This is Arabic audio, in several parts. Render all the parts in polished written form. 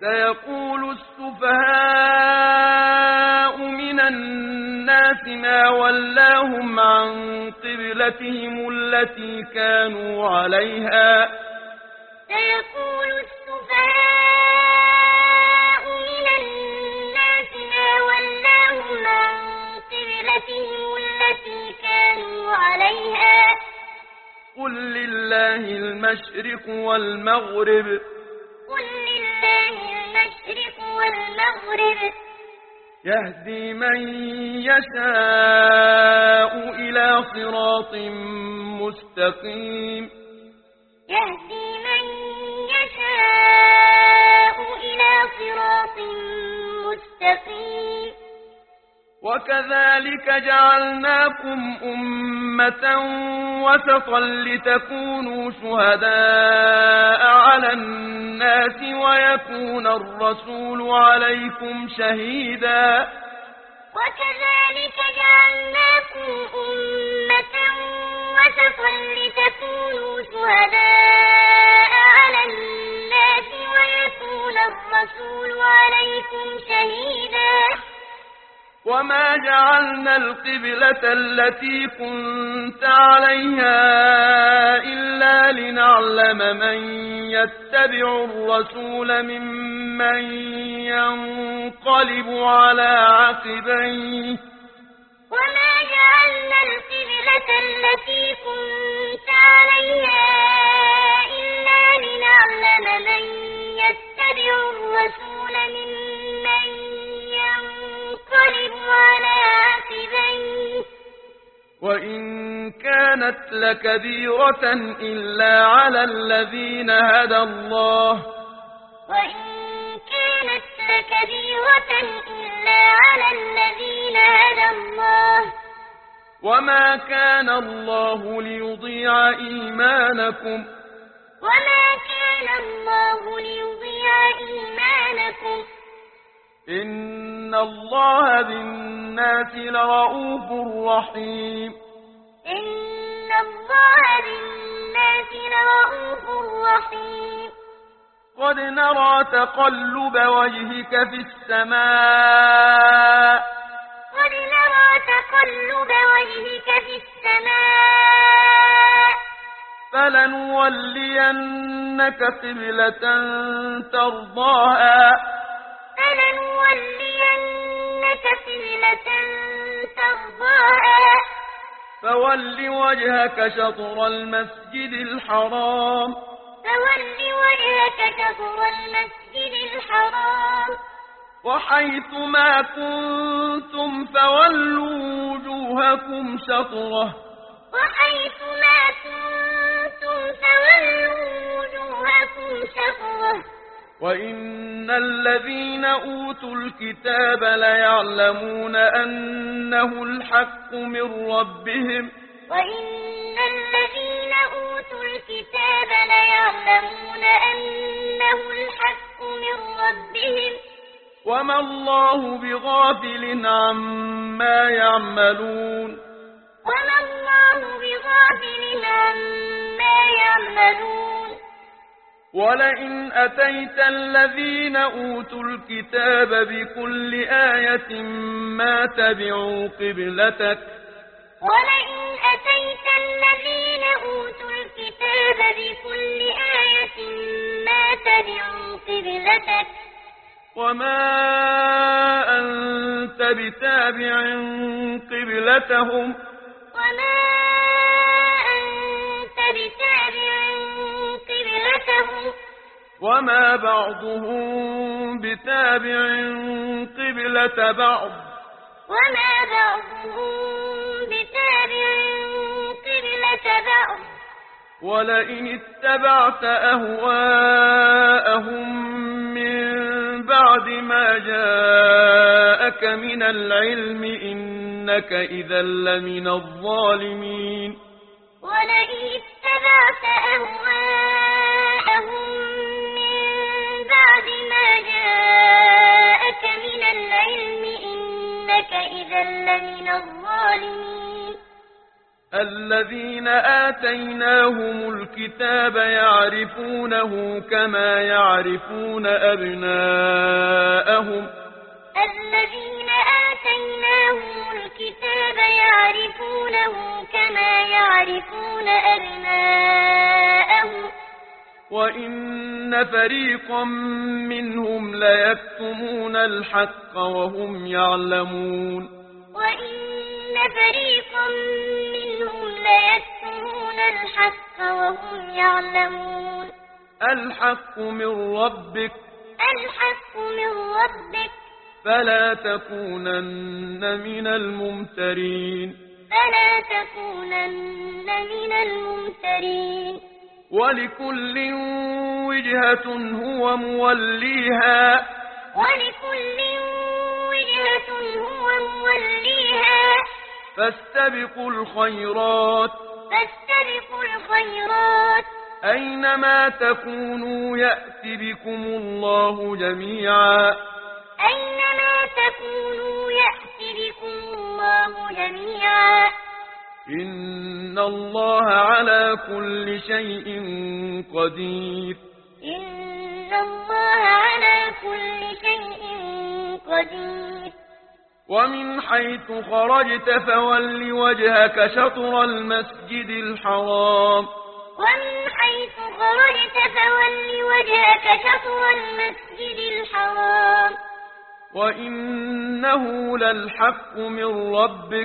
سيقول السفهاء من الناس ما ولاهم عن قبلتهم التي كانوا عليها سيقول السفهاء من الناس ما ولاهم عن قبلتهم التي كانوا عليها قل لله المشرق والمغرب قل لله المشرق والمغرب يهدي من يشاء إلى صراط مستقيم يهدي من يشاء إلى صراط مستقيم وكذلك جعلناكم أمة وسطا لتكونوا شهداء على الناس ويكون الرسول عليكم شهيدا وكذلك جعلناكم أمة وسطا لتكونوا شهداء على الناس ويكون الرسول عليكم شهيدا وما جعلنا القبلة التي كنت عليها إلا لنعلم من يتبع الرسول ممن ينقلب على عقبيه وما جعلنا القبلة التي كنت عليها إلا لنعلم من يتبع الرسول ممن ينقلب على عقبيه وإن كانت لكبيرة إلا على الذين هدى الله وإن كانت لكبيرة إلا على الذين هدى الله وما كان الله ليضيع إيمانكم وما كان الله ليضيع إيمانكم إن الله بالناس لرؤوف رحيم إن الله بالناس لرؤوف رحيم قد نرى تقلب وجهك في السماء قد نرى تقلب وجهك في السماء فلنولينك قبلة ترضاها فلنولينك قبلة ترضاها فول وجهك شطر المسجد الحرام فول وجهك شطر المسجد الحرام وحيث ما كنتم فولوا وجوهكم شطره وحيث ما كنتم فولوا وجوهكم شطره وإن الذين أوتوا الكتاب ليعلمون أنه الحق من ربهم وإن الذين أوتوا الكتاب ليعلمون أنه الحق من ربهم وما الله بغافل عما يعملون وما الله بغافل عما يعملون ولئن أتيت الذين أوتوا الكتاب بكل آية ما تبعوا قبلتك ولئن أتيت الذين أوتوا الكتاب بكل آية ما تبعوا قبلتك وما أنت بتابع قبلتهم وما أنت بتابع قبلتهم وما بعضهم بتابع قبلة بعض وما بعضهم بتابع قبلة بعض ولئن اتبعت أهواءهم من بعد ما جاءك من العلم إنك إذا لمن الظالمين ولئن اتبعت أهواءهم من بعد ما جاءك من العلم إنك إذا لمن الظالمين الذين آتيناهم الكتاب يعرفونه كما يعرفون أبناءهم الذين آتيناهم الكتاب يعرفونه كما يعرفون أبناءهم وإن فريقا منهم ليكتمون الحق وهم يعلمون وإن فريقا منهم ليكتمون الحق وهم يعلمون الحق من ربك الحق من ربك فلا تكونن من الممترين فلا تكونن من الممترين ولكل وجهة هو موليها ولكل وجهة هو موليها فاستبقوا الخيرات أينما تكونوا يأت بكم الله جميعا أينما تكونوا يأت بكم الله جميعا إن الله على كل شيء قدير إن الله على كل شيء قدير ومن حيث خرجت فول وجهك شطر المسجد الحرام ومن حيث خرجت فول وجهك شطر المسجد الحرام وإنه للحق من ربك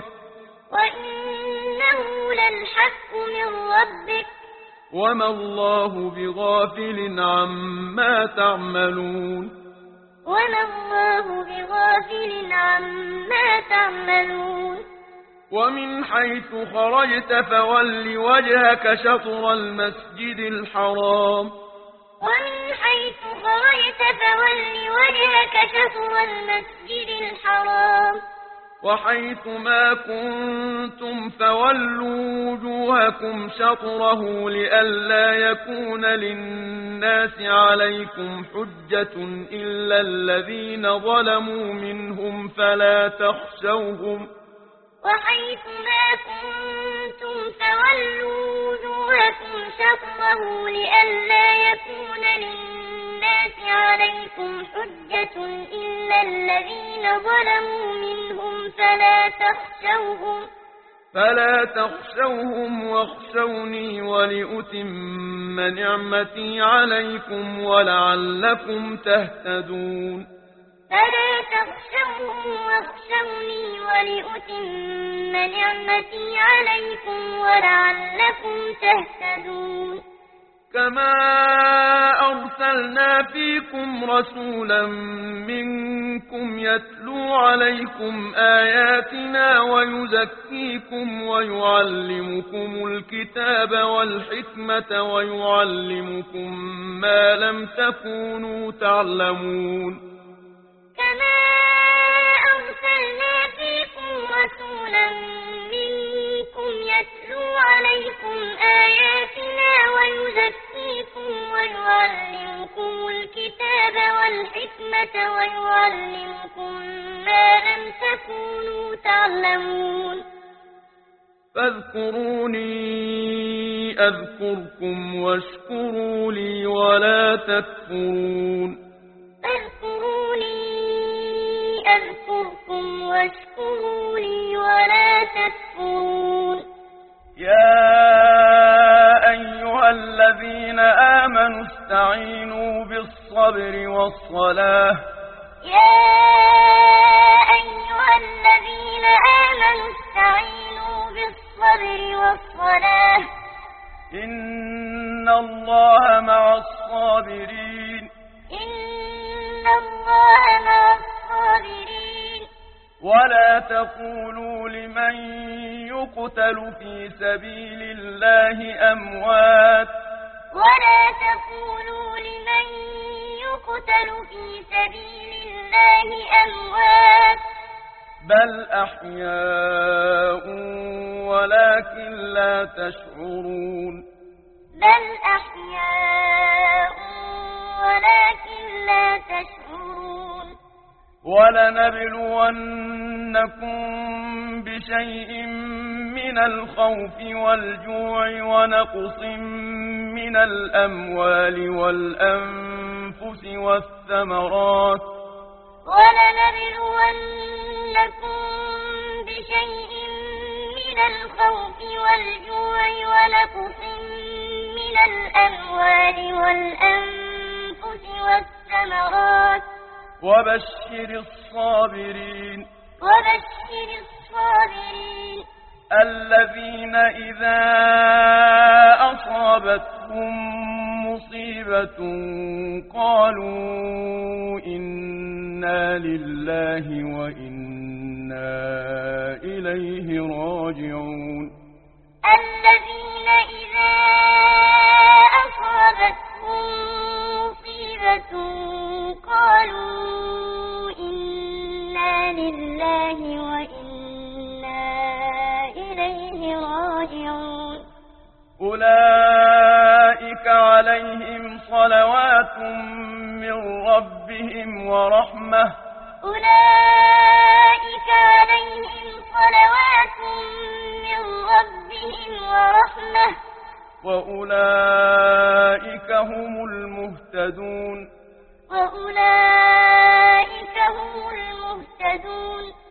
وإنه للحق من ربك وما الله بغافل عما تعملون وما الله بغافل عما تعملون ومن حيث خرجت فول وجهك شطر المسجد الحرام ومن حيث خرجت فول وجهك شطر المسجد الحرام وحيث ما كنتم فولوا وجوهكم شطره لئلا يكون للناس عليكم حجة إلا الذين ظلموا منهم فلا تخشوهم وحيث ما كنتم فولوا وجوهكم شطره لئلا يكون للناس عليكم حجة إلا الذين ظلموا منهم فلا تخشوهم واخشوني ولأتم نعمتي عليكم ولعلكم تهتدون فلا تخشوهم واخشوني ولأتم نعمتي عليكم ولعلكم تهتدون كما أرسلنا فيكم رسولا منكم يتلو عليكم آياتنا ويزكيكم ويعلمكم الكتاب والحكمة ويعلمكم ما لم تكونوا تعلمون كما أرسلنا فيكم رسولا منكم يتلو عليكم آياتنا ويزكيكم ويعلمكم الكتاب والحكمة ويعلمكم ما لم تكونوا تعلمون فاذكروني أذكركم واشكروا لي ولا تكفرون أذكركم واشكروا لي ولا تكفرون يا أيها الذين آمنوا استعينوا بالصبر والصلاة يا أيها الذين آمنوا استعينوا بالصبر والصلاة إن الله مع الصابرين إن الله مع الصابرين ولا تقولوا لمن يقتل في سبيل الله أموات ولا تقولوا لمن يقتل في سبيل الله أموات بل أحياء ولكن لا تشعرون بل أحياء ولكن لا تشعرون ولنبلونكم بشيء من الخوف والجوع ونقص من الأموال والأنفس والثمرات ولنبلونكم بشيء من الخوف والجوع ونقص من الأموال والأنفس والثمرات وبشر الصابرين الذين إذا أصابتهم مصيبة قالوا إنا لله وإنا إليه راجعون الذين إذا أصابتهم مصيبة قالوا إنا لله وإنا إليه راجعون أولئك عليهم صلوات من ربهم ورحمة أولئك عليهم صلوات من ربهم ورحمة وأولئك هم المهتدون وأولئك هم المهتدون